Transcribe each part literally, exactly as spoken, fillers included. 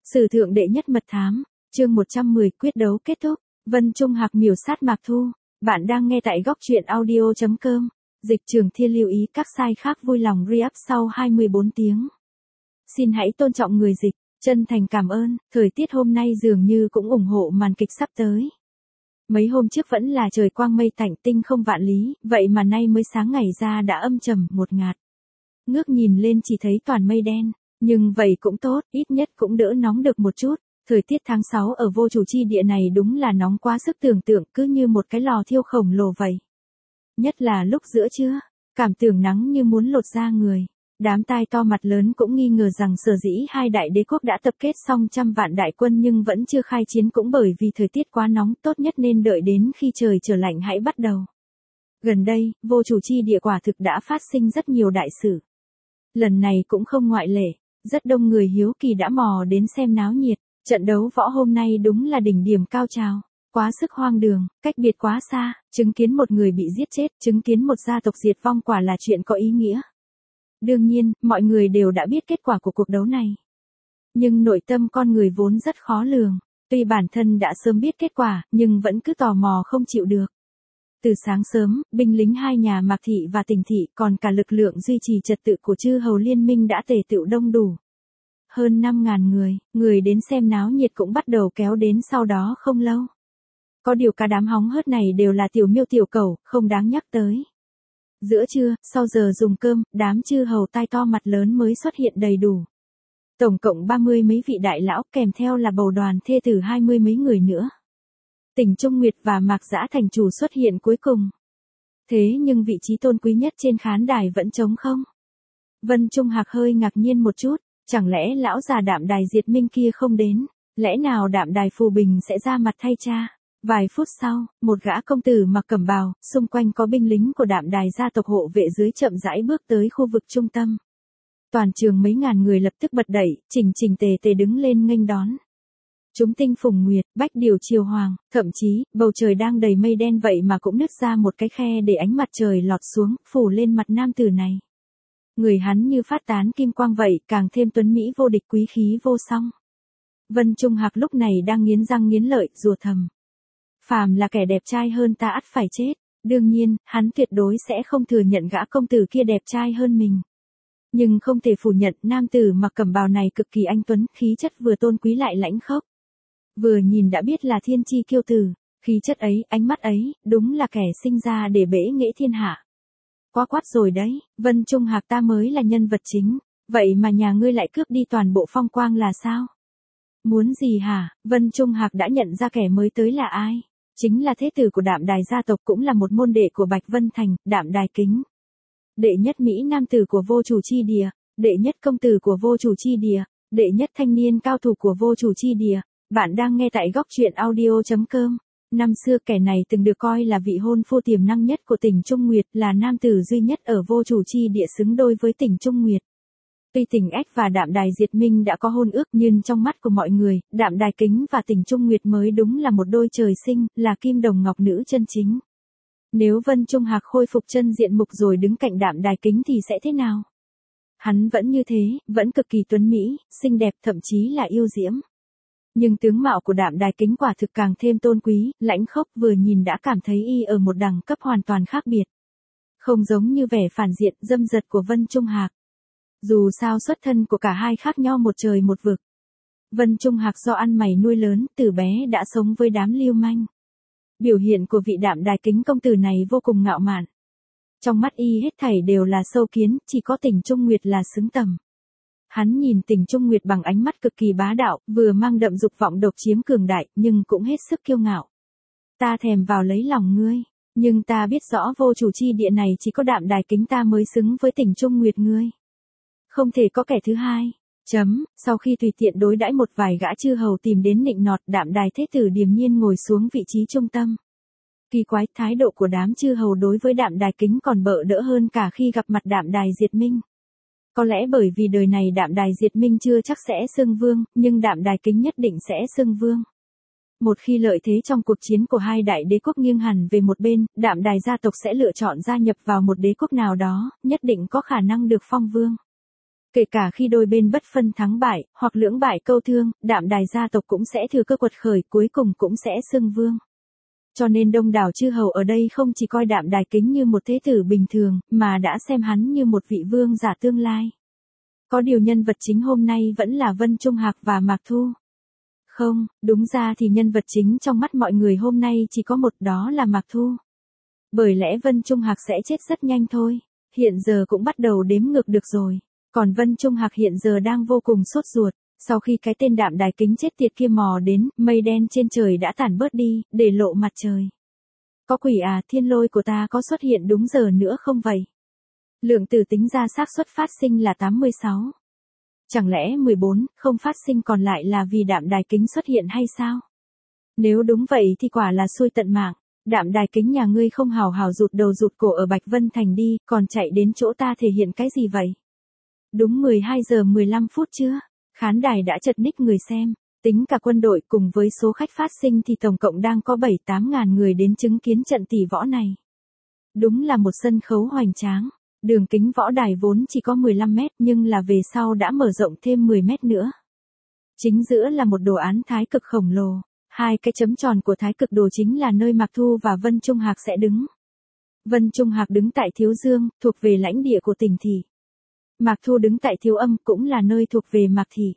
Sử thượng đệ nhất mật thám, chương một trăm mười quyết đấu kết thúc, Vân Trung Hạc miểu sát Mạc Thu. Bạn đang nghe tại góc truyện audio chấm com. Dịch Trường Thiên lưu ý các sai khác vui lòng re-up sau hai mươi bốn tiếng. Xin hãy tôn trọng người dịch, chân thành cảm ơn, thời tiết hôm nay dường như cũng ủng hộ màn kịch sắp tới. Mấy hôm trước vẫn là trời quang mây tạnh tinh không vạn lý, vậy mà nay mới sáng ngày ra đã âm trầm một ngạt. Ngước nhìn lên chỉ thấy toàn mây đen, nhưng vậy cũng tốt, ít nhất cũng đỡ nóng được một chút. Thời tiết tháng sáu ở vô chủ chi địa này đúng là nóng quá sức tưởng tượng, cứ như một cái lò thiêu khổng lồ vậy. Nhất là lúc giữa trưa, cảm tưởng nắng như muốn lột da người. Đám tai to mặt lớn cũng nghi ngờ rằng sở dĩ hai đại đế quốc đã tập kết xong trăm vạn đại quân nhưng vẫn chưa khai chiến cũng bởi vì thời tiết quá nóng, tốt nhất nên đợi đến khi trời trở lạnh hãy bắt đầu. Gần đây, vô chủ chi địa quả thực đã phát sinh rất nhiều đại sự. Lần này cũng không ngoại lệ, rất đông người hiếu kỳ đã mò đến xem náo nhiệt. Trận đấu võ hôm nay đúng là đỉnh điểm cao trào, quá sức hoang đường, cách biệt quá xa, chứng kiến một người bị giết chết, chứng kiến một gia tộc diệt vong quả là chuyện có ý nghĩa. Đương nhiên, mọi người đều đã biết kết quả của cuộc đấu này. Nhưng nội tâm con người vốn rất khó lường, tuy bản thân đã sớm biết kết quả, nhưng vẫn cứ tò mò không chịu được. Từ sáng sớm, binh lính hai nhà Mạc Thị và Tỉnh Thị còn cả lực lượng duy trì trật tự của chư hầu liên minh đã tề tựu đông đủ. Hơn năm ngàn người, người đến xem náo nhiệt cũng bắt đầu kéo đến sau đó không lâu. Có điều cả đám hóng hớt này đều là tiểu miêu tiểu cẩu, không đáng nhắc tới. Giữa trưa, sau giờ dùng cơm, đám chư hầu tai to mặt lớn mới xuất hiện đầy đủ. Tổng cộng ba mươi mấy vị đại lão, kèm theo là bầu đoàn thê tử hai mươi mấy người nữa. Tỉnh Trung Nguyệt và Mạc Dã thành chủ xuất hiện cuối cùng. Thế nhưng vị trí tôn quý nhất trên khán đài vẫn trống không. Vân Trung Hạc hơi ngạc nhiên một chút. Chẳng lẽ lão già Đạm Đài Diệt Minh kia không đến, lẽ nào Đạm Đài Phù Bình sẽ ra mặt thay cha? Vài phút sau, một gã công tử mặc cẩm bào, xung quanh có binh lính của Đạm Đài gia tộc hộ vệ dưới chậm rãi bước tới khu vực trung tâm. Toàn trường mấy ngàn người lập tức bật đẩy, chỉnh chỉnh tề tề đứng lên nghênh đón. Chúng tinh phùng nguyệt, bách điều chiều hoàng, thậm chí, bầu trời đang đầy mây đen vậy mà cũng nứt ra một cái khe để ánh mặt trời lọt xuống, phủ lên mặt nam tử này. Người hắn như phát tán kim quang vậy, càng thêm tuấn mỹ vô địch quý khí vô song. Vân Trung Hạc lúc này đang nghiến răng nghiến lợi, rủa thầm. Phàm là kẻ đẹp trai hơn ta ắt phải chết. Đương nhiên, hắn tuyệt đối sẽ không thừa nhận gã công tử kia đẹp trai hơn mình. Nhưng không thể phủ nhận nam tử mặc cẩm bào này cực kỳ anh tuấn, khí chất vừa tôn quý lại lãnh khốc. Vừa nhìn đã biết là thiên chi kiêu tử, khí chất ấy, ánh mắt ấy, đúng là kẻ sinh ra để bẽ nghệ thiên hạ. Quá quát rồi đấy, Vân Trung Hạc ta mới là nhân vật chính, vậy mà nhà ngươi lại cướp đi toàn bộ phong quang là sao? Muốn gì hả? Vân Trung Hạc đã nhận ra kẻ mới tới là ai? Chính là thế tử của Đạm Đài gia tộc, cũng là một môn đệ của Bạch Vân Thành, Đạm Đài Kính. Đệ nhất Mỹ nam tử của vô chủ chi địa, đệ nhất công tử của vô chủ chi địa, đệ nhất thanh niên cao thủ của vô chủ chi địa. Bạn đang nghe tại góc truyện audio chấm com. Năm xưa kẻ này từng được coi là vị hôn phu tiềm năng nhất của tỉnh Trung Nguyệt, là nam tử duy nhất ở vô chủ chi địa xứng đôi với tỉnh Trung Nguyệt. Tuy tỉnh Ách và Đạm Đài Diệt Minh đã có hôn ước, nhưng trong mắt của mọi người, Đạm Đài Kính và tỉnh Trung Nguyệt mới đúng là một đôi trời sinh, là kim đồng ngọc nữ chân chính. Nếu Vân Trung Hạc khôi phục chân diện mục rồi đứng cạnh Đạm Đài Kính thì sẽ thế nào? Hắn vẫn như thế, vẫn cực kỳ tuấn mỹ, xinh đẹp, thậm chí là yêu diễm. Nhưng tướng mạo của Đạm Đài Kính quả thực càng thêm tôn quý, lãnh khốc, vừa nhìn đã cảm thấy y ở một đẳng cấp hoàn toàn khác biệt. Không giống như vẻ phản diện, dâm dật của Vân Trung Hạc. Dù sao xuất thân của cả hai khác nhau một trời một vực. Vân Trung Hạc do ăn mày nuôi lớn, từ bé đã sống với đám lưu manh. Biểu hiện của vị Đạm Đài Kính công tử này vô cùng ngạo mạn. Trong mắt y hết thảy đều là sâu kiến, chỉ có tỉnh Trung Nguyệt là xứng tầm. Hắn nhìn tỉnh Trung Nguyệt bằng ánh mắt cực kỳ bá đạo, vừa mang đậm dục vọng độc chiếm cường đại, nhưng cũng hết sức kiêu ngạo. Ta thèm vào lấy lòng ngươi, nhưng ta biết rõ vô chủ chi địa này chỉ có Đạm Đài Kính ta mới xứng với tỉnh Trung Nguyệt ngươi. Không thể có kẻ thứ hai. Chấm, sau khi tùy tiện đối đãi một vài gã chư hầu tìm đến nịnh nọt, Đạm Đài thế tử điềm nhiên ngồi xuống vị trí trung tâm. Kỳ quái, thái độ của đám chư hầu đối với Đạm Đài Kính còn bợ đỡ hơn cả khi gặp mặt Đạm Đài Diệt Minh. Có lẽ bởi vì đời này Đạm Đài Diệt Minh chưa chắc sẽ xưng vương, nhưng Đạm Đài Kính nhất định sẽ xưng vương. Một khi lợi thế trong cuộc chiến của hai đại đế quốc nghiêng hẳn về một bên, Đạm Đài gia tộc sẽ lựa chọn gia nhập vào một đế quốc nào đó, nhất định có khả năng được phong vương. Kể cả khi đôi bên bất phân thắng bại, hoặc lưỡng bại câu thương, Đạm Đài gia tộc cũng sẽ thừa cơ quật khởi, cuối cùng cũng sẽ xưng vương. Cho nên đông đảo chư hầu ở đây không chỉ coi Đạm Đài Kính như một thế tử bình thường, mà đã xem hắn như một vị vương giả tương lai. Có điều nhân vật chính hôm nay vẫn là Vân Trung Hạc và Mạc Thu. Không, đúng ra thì nhân vật chính trong mắt mọi người hôm nay chỉ có một, đó là Mạc Thu. Bởi lẽ Vân Trung Hạc sẽ chết rất nhanh thôi, hiện giờ cũng bắt đầu đếm ngược được rồi. Còn Vân Trung Hạc hiện giờ đang vô cùng sốt ruột, sau khi cái tên Đạm Đài Kính chết tiệt kia mò đến, mây đen trên trời đã tản bớt đi, để lộ mặt trời. Có quỷ à, thiên lôi của ta có xuất hiện đúng giờ nữa không vậy? Lượng tử tính ra xác suất phát sinh là tám mươi sáu. Chẳng lẽ mười bốn, không phát sinh còn lại là vì Đạm Đài Kính xuất hiện hay sao? Nếu đúng vậy thì quả là xui tận mạng. Đạm Đài Kính nhà ngươi không hào hào rụt đầu rụt cổ ở Bạch Vân Thành đi, còn chạy đến chỗ ta thể hiện cái gì vậy? Đúng mười hai giờ mười lăm phút chưa? Khán đài đã chật ních người xem, tính cả quân đội cùng với số khách phát sinh thì tổng cộng đang có bảy tám ngàn người đến chứng kiến trận tỷ võ này. Đúng là một sân khấu hoành tráng, đường kính võ đài vốn chỉ có mười lăm mét nhưng là về sau đã mở rộng thêm mười mét nữa. Chính giữa là một đồ án thái cực khổng lồ, hai cái chấm tròn của thái cực đồ chính là nơi Mạc Thu và Vân Trung Hạc sẽ đứng. Vân Trung Hạc đứng tại Thiếu Dương, thuộc về lãnh địa của tỉnh Thị. Mạc Thu đứng tại Thiếu Âm, cũng là nơi thuộc về Mạc Thị.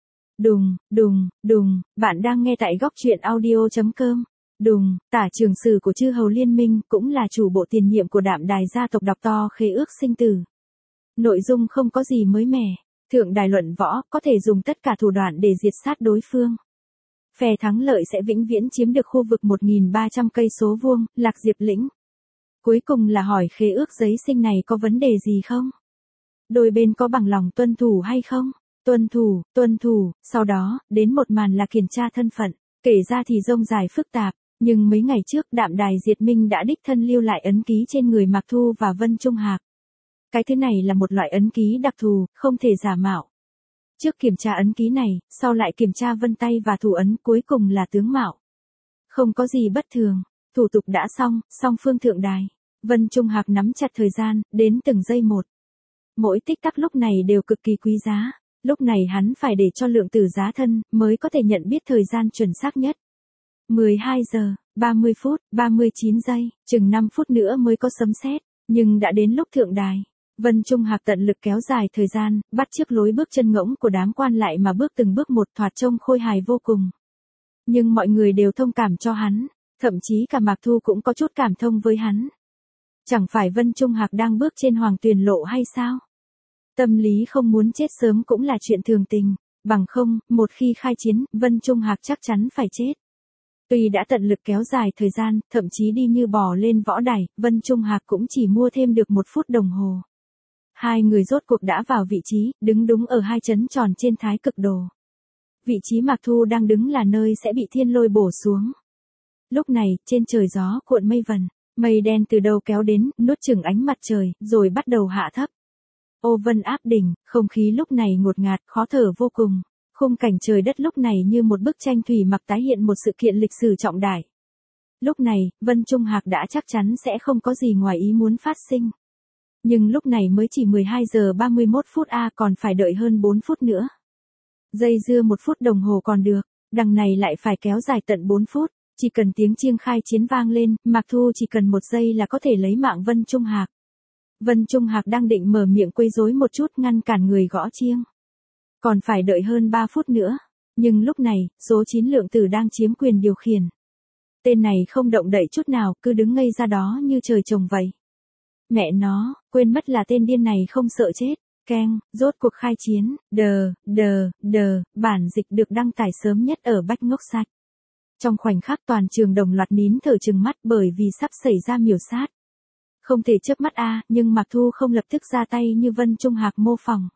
Đùng, đùng, đùng, bạn đang nghe tại góc truyện audio chấm com. Đùng, tả trường sử của chư hầu liên minh, cũng là chủ bộ tiền nhiệm của Đạm Đài gia tộc đọc to khế ước sinh tử. Nội dung không có gì mới mẻ, thượng đài luận võ, có thể dùng tất cả thủ đoạn để diệt sát đối phương. Phe thắng lợi sẽ vĩnh viễn chiếm được khu vực một nghìn ba trăm cây số vuông, Lạc Diệp lĩnh. Cuối cùng là hỏi khế ước giấy sinh này có vấn đề gì không? Đôi bên có bằng lòng tuân thủ hay không? Tuân thủ, tuân thủ, sau đó, đến một màn là kiểm tra thân phận, kể ra thì rông dài phức tạp, nhưng mấy ngày trước Đạm Đài Diệt Minh đã đích thân lưu lại ấn ký trên người Mạc Thu và Vân Trung Hạc. Cái thứ này là một loại ấn ký đặc thù, không thể giả mạo. Trước kiểm tra ấn ký này, sau lại kiểm tra vân tay và thủ ấn, cuối cùng là tướng mạo. Không có gì bất thường, thủ tục đã xong, song phương thượng đài. Vân Trung Hạc nắm chặt thời gian, đến từng giây một. Mỗi tích tắc lúc này đều cực kỳ quý giá, lúc này hắn phải để cho lượng tử giá thân, mới có thể nhận biết thời gian chuẩn xác nhất. mười hai giờ, ba mươi phút, ba mươi chín giây, chừng năm phút nữa mới có sấm sét, nhưng đã đến lúc thượng đài. Vân Trung Hạc tận lực kéo dài thời gian, bắt chước lối bước chân ngỗng của đám quan lại mà bước từng bước một, thoạt trông khôi hài vô cùng. Nhưng mọi người đều thông cảm cho hắn, thậm chí cả Mạc Thu cũng có chút cảm thông với hắn. Chẳng phải Vân Trung Hạc đang bước trên hoàng tuyền lộ hay sao? Tâm lý không muốn chết sớm cũng là chuyện thường tình, bằng không, một khi khai chiến, Vân Trung Hạc chắc chắn phải chết. Tuy đã tận lực kéo dài thời gian, thậm chí đi như bò lên võ đài, Vân Trung Hạc cũng chỉ mua thêm được một phút đồng hồ. Hai người rốt cuộc đã vào vị trí, đứng đúng ở hai chấn tròn trên thái cực đồ. Vị trí Mạc Thu đang đứng là nơi sẽ bị thiên lôi bổ xuống. Lúc này, trên trời gió cuộn mây vần, mây đen từ đâu kéo đến, nuốt chửng ánh mặt trời, rồi bắt đầu hạ thấp. Ô vân áp đỉnh, không khí lúc này ngột ngạt, khó thở vô cùng. Khung cảnh trời đất lúc này như một bức tranh thủy mặc tái hiện một sự kiện lịch sử trọng đại. Lúc này, Vân Trung Hạc đã chắc chắn sẽ không có gì ngoài ý muốn phát sinh. Nhưng lúc này mới chỉ mười hai giờ ba mươi mốt phút a, còn phải đợi hơn bốn phút nữa. Dây dưa một phút đồng hồ còn được, đằng này lại phải kéo dài tận bốn phút. Chỉ cần tiếng chiêng khai chiến vang lên, Mạc Thu chỉ cần một giây là có thể lấy mạng Vân Trung Hạc. Vân Trung Hạc đang định mở miệng quấy rối một chút ngăn cản người gõ chiêng. Còn phải đợi hơn ba phút nữa. Nhưng lúc này, số chín lượng tử đang chiếm quyền điều khiển. Tên này không động đậy chút nào, cứ đứng ngây ra đó như trời trồng vậy. Mẹ nó, quên mất là tên điên này không sợ chết. Keng, rốt cuộc khai chiến, đờ, đờ, đờ, bản dịch được đăng tải sớm nhất ở Bách Ngốc Sạch. Trong khoảnh khắc toàn trường đồng loạt nín thở trừng mắt bởi vì sắp xảy ra miểu sát. Không thể chớp mắt a, nhưng Mạc Thu không lập tức ra tay như Vân Trung Hạc mô phỏng.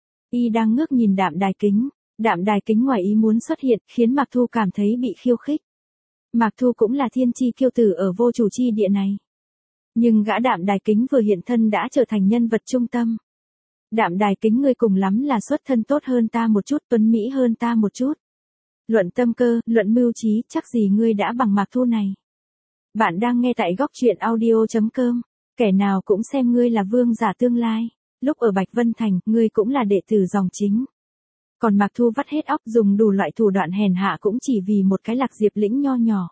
Y đang ngước nhìn Đạm Đài Kính, Đạm Đài Kính ngoài ý muốn xuất hiện, khiến Mạc Thu cảm thấy bị khiêu khích. Mạc Thu cũng là thiên chi kiêu tử ở vô chủ chi địa này. Nhưng gã Đạm Đài Kính vừa hiện thân đã trở thành nhân vật trung tâm. Đạm Đài Kính ngươi cùng lắm là xuất thân tốt hơn ta một chút, tuấn mỹ hơn ta một chút. Luận tâm cơ, luận mưu trí, chắc gì ngươi đã bằng Mạc Thu này. Bạn đang nghe tại góc truyện audio chấm com, kẻ nào cũng xem ngươi là vương giả tương lai. Lúc ở Bạch Vân Thành, ngươi cũng là đệ tử dòng chính. Còn Mạc Thu vắt hết óc dùng đủ loại thủ đoạn hèn hạ cũng chỉ vì một cái Lạc Diệp lĩnh nho nhỏ.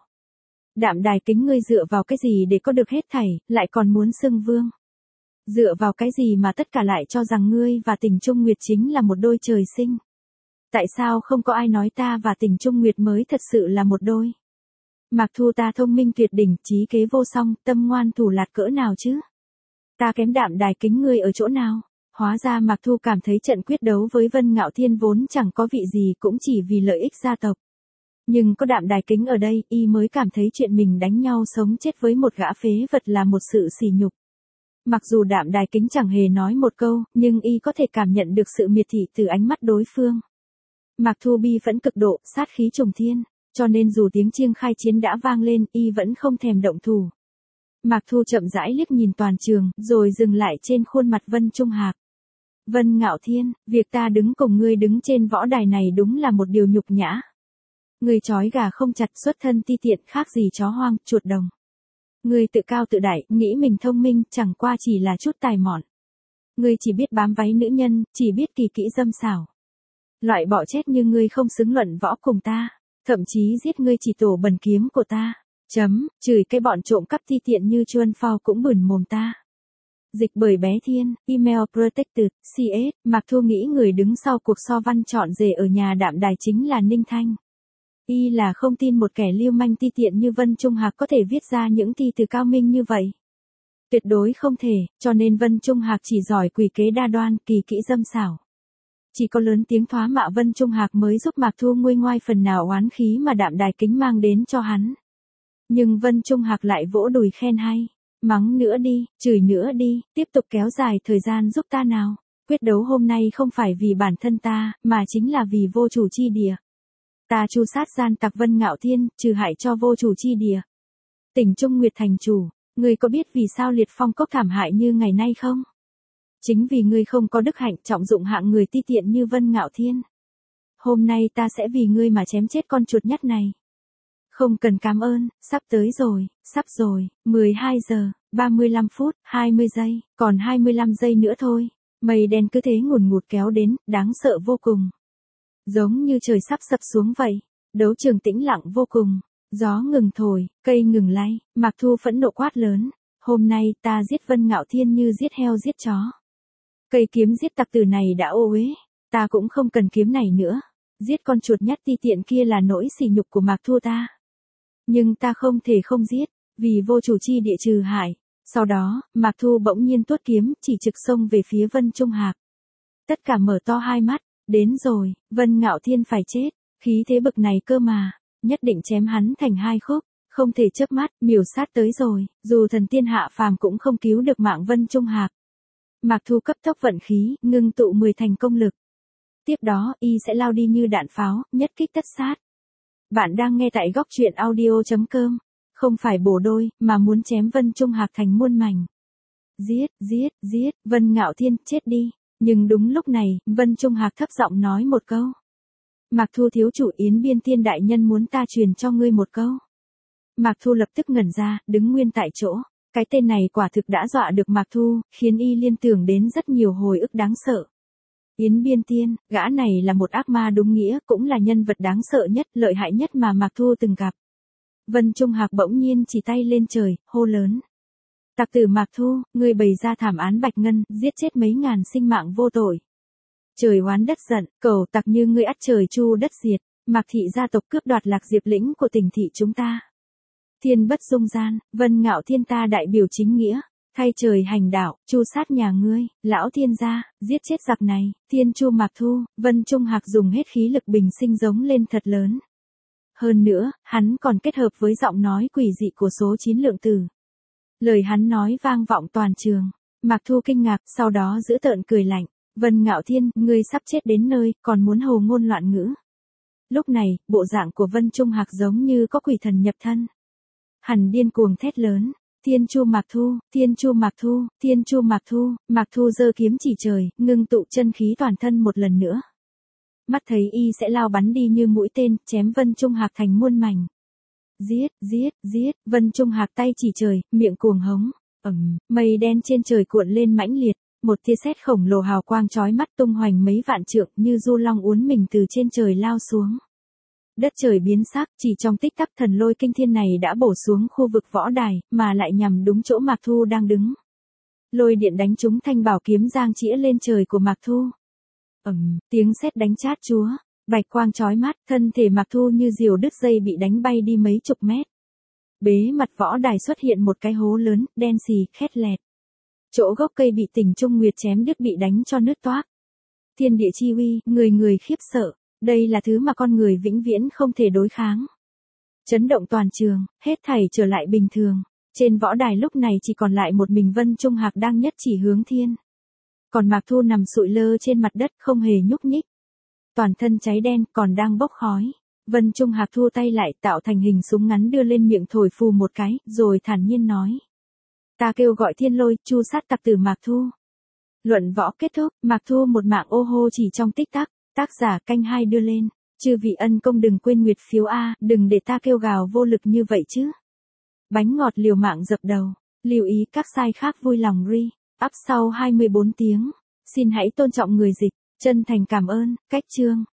Đạm Đài Kính ngươi dựa vào cái gì để có được hết thảy, lại còn muốn xưng vương. Dựa vào cái gì mà tất cả lại cho rằng ngươi và Tình Trung Nguyệt chính là một đôi trời sinh. Tại sao không có ai nói ta và Tình Trung Nguyệt mới thật sự là một đôi? Mạc Thu ta thông minh tuyệt đỉnh, trí kế vô song, tâm ngoan thủ lạt cỡ nào chứ? Ta kém Đạm Đài Kính ngươi ở chỗ nào? Hóa ra Mạc Thu cảm thấy trận quyết đấu với Vân Ngạo Thiên vốn chẳng có vị gì, cũng chỉ vì lợi ích gia tộc. Nhưng có Đạm Đài Kính ở đây, y mới cảm thấy chuyện mình đánh nhau sống chết với một gã phế vật là một sự sỉ nhục. Mặc dù Đạm Đài Kính chẳng hề nói một câu, nhưng y có thể cảm nhận được sự miệt thị từ ánh mắt đối phương. Mạc Thu bi phẫn cực độ, sát khí trùng thiên, cho nên dù tiếng chiêng khai chiến đã vang lên, y vẫn không thèm động thủ. Mạc Thu chậm rãi liếc nhìn toàn trường, rồi dừng lại trên khuôn mặt Vân Trung Hạc. Vân Ngạo Thiên, việc ta đứng cùng ngươi đứng trên võ đài này đúng là một điều nhục nhã. Ngươi trói gà không chặt, xuất thân ti tiện, khác gì chó hoang, chuột đồng. Ngươi tự cao tự đại, nghĩ mình thông minh, chẳng qua chỉ là chút tài mọn. Ngươi chỉ biết bám váy nữ nhân, chỉ biết kỳ kỹ dâm xảo. Loại bọ chết như ngươi không xứng luận võ cùng ta, thậm chí giết ngươi chỉ tổ bẩn kiếm của ta. Chấm, chửi cái bọn trộm cắp ti tiện như Chuân Phao cũng bửn mồm ta. Dịch bởi Bé Thiên, email protected, xê ét, Mạc Thu nghĩ người đứng sau cuộc so văn chọn rể ở nhà Đạm Đài chính là Ninh Thanh. Y là không tin một kẻ lưu manh ti tiện như Vân Trung Hạc có thể viết ra những thi từ cao minh như vậy. Tuyệt đối không thể, cho nên Vân Trung Hạc chỉ giỏi quỷ kế đa đoan, kỳ kỹ dâm xảo. Chỉ có lớn tiếng thoá mạ Vân Trung Hạc mới giúp Mạc Thu nguôi ngoai phần nào oán khí mà Đạm Đài Kính mang đến cho hắn. Nhưng Vân Trung Hạc lại vỗ đùi khen hay. Mắng nữa đi, chửi nữa đi, tiếp tục kéo dài thời gian giúp ta nào. Quyết đấu hôm nay không phải vì bản thân ta, mà chính là vì vô chủ chi địa. Ta tru sát gian tặc Vân Ngạo Thiên, trừ hại cho vô chủ chi địa. Tình Trung Nguyệt thành chủ, ngươi có biết vì sao Liệt Phong Cốc thảm hại như ngày nay không? Chính vì ngươi không có đức hạnh trọng dụng hạng người ti tiện như Vân Ngạo Thiên. Hôm nay ta sẽ vì ngươi mà chém chết con chuột nhắt này. Không cần cảm ơn, sắp tới rồi, sắp rồi, mười hai giờ, ba mươi lăm phút, hai mươi giây, còn hai mươi lăm giây nữa thôi. Mây đen cứ thế ngùn ngụt kéo đến, đáng sợ vô cùng. Giống như trời sắp sập xuống vậy. Đấu trường tĩnh lặng vô cùng. Gió ngừng thổi, cây ngừng lay, Mạc Thu phẫn nộ quát lớn. Hôm nay ta giết Vân Ngạo Thiên như giết heo giết chó. Cây kiếm giết tặc tử này đã ô uế, ta cũng không cần kiếm này nữa. Giết con chuột nhắt ti tiện kia là nỗi sỉ nhục của Mạc Thu ta. Nhưng ta không thể không giết, vì vô chủ chi địa trừ hại. Sau đó, Mạc Thu bỗng nhiên tuốt kiếm, chỉ trực xông về phía Vân Trung Hạc. Tất cả mở to hai mắt, đến rồi, Vân Ngạo Thiên phải chết, khí thế bực này cơ mà, nhất định chém hắn thành hai khúc, không thể chớp mắt, miểu sát tới rồi, dù thần tiên hạ phàm cũng không cứu được mạng Vân Trung Hạc. Mạc Thu cấp tốc vận khí, ngưng tụ mười thành công lực. Tiếp đó, y sẽ lao đi như đạn pháo, nhất kích tất sát. Bạn đang nghe tại góc truyện audio chấm com, không phải bổ đôi, mà muốn chém Vân Trung Hạc thành muôn mảnh. Giết, giết, giết, Vân Ngạo Thiên, chết đi. Nhưng đúng lúc này, Vân Trung Hạc thấp giọng nói một câu. Mạc Thu thiếu chủ Yến Biên Thiên đại nhân muốn ta truyền cho ngươi một câu. Mạc Thu lập tức ngẩn ra, đứng nguyên tại chỗ. Cái tên này quả thực đã dọa được Mạc Thu, khiến y liên tưởng đến rất nhiều hồi ức đáng sợ. Yến Biên Thiên, gã này là một ác ma đúng nghĩa, cũng là nhân vật đáng sợ nhất, lợi hại nhất mà Mạc Thu từng gặp. Vân Trung Hạc bỗng nhiên chỉ tay lên trời, hô lớn. Tặc tử Mạc Thu, ngươi bày ra thảm án Bạch Ngân, giết chết mấy ngàn sinh mạng vô tội. Trời oán đất giận, cầu tặc như ngươi ắt trời chu đất diệt, Mạc thị gia tộc cướp đoạt Lạc Diệp lĩnh của tỉnh thị chúng ta. Thiên bất dung gian, Vân Ngạo Thiên ta đại biểu chính nghĩa, thay trời hành đạo, chu sát nhà ngươi, lão thiên gia, giết chết giặc này, Thiên chu Mạc Thu. Vân Trung Hạc dùng hết khí lực bình sinh giống lên thật lớn. Hơn nữa, hắn còn kết hợp với giọng nói quỷ dị của số chín lượng tử. Lời hắn nói vang vọng toàn trường. Mạc Thu kinh ngạc, sau đó giữ tợn cười lạnh. Vân Ngạo Thiên, ngươi sắp chết đến nơi, còn muốn hồ ngôn loạn ngữ. Lúc này, bộ dạng của Vân Trung Hạc giống như có quỷ thần nhập thân. Hắn điên cuồng thét lớn. Thiên chu Mạc Thu, Thiên chu Mạc Thu, Thiên chu Mạc Thu. Mạc Thu giơ kiếm chỉ trời, ngưng tụ chân khí toàn thân một lần nữa. Mắt thấy y sẽ lao bắn đi như mũi tên, chém Vân Trung Hạc thành muôn mảnh. Giết, giết, giết, Vân Trung Hạc tay chỉ trời, miệng cuồng hống. Ầm, mây đen trên trời cuộn lên mãnh liệt, Một tia sét khổng lồ hào quang chói mắt tung hoành mấy vạn trượng như du long uốn mình từ trên trời lao xuống. Đất trời biến sắc, chỉ trong tích tắc thần lôi kinh thiên này đã bổ xuống khu vực võ đài, mà lại nhằm đúng chỗ Mạc Thu đang đứng. Lôi điện đánh trúng thanh bảo kiếm giang chĩa lên trời của Mạc Thu. Ầm, tiếng sét đánh chát chúa, bạch quang chói mắt, thân thể Mạc Thu như diều đứt dây bị đánh bay đi mấy chục mét. Bế mặt võ đài xuất hiện một cái hố lớn, đen xì, khét lẹt. Chỗ gốc cây bị Tình Trung Nguyệt chém đứt bị đánh cho nứt toác. Thiên địa chi uy, người người khiếp sợ, đây là thứ mà con người vĩnh viễn không thể đối kháng. Chấn động toàn trường, hết thảy trở lại bình thường. Trên võ đài lúc này chỉ còn lại một mình Vân Trung Hạc đang nhất chỉ hướng thiên. Còn Mạc Thu nằm sụi lơ trên mặt đất không hề nhúc nhích. Toàn thân cháy đen còn đang bốc khói. Vân Trung Hạc thua tay lại tạo thành hình súng ngắn đưa lên miệng thổi phù một cái, rồi thản nhiên nói. Ta kêu gọi thiên lôi, chu sát tặc tử Mạc Thu. Luận võ kết thúc, Mạc Thu một mạng ô hô chỉ trong tích tắc, tác giả canh hai đưa lên. Chư vị ân công đừng quên nguyệt phiếu A, đừng để ta kêu gào vô lực như vậy chứ. Bánh ngọt liều mạng dập đầu, lưu ý các sai khác vui lòng re, up sau hai mươi bốn tiếng. Xin hãy tôn trọng người dịch, chân thành cảm ơn, cách chương.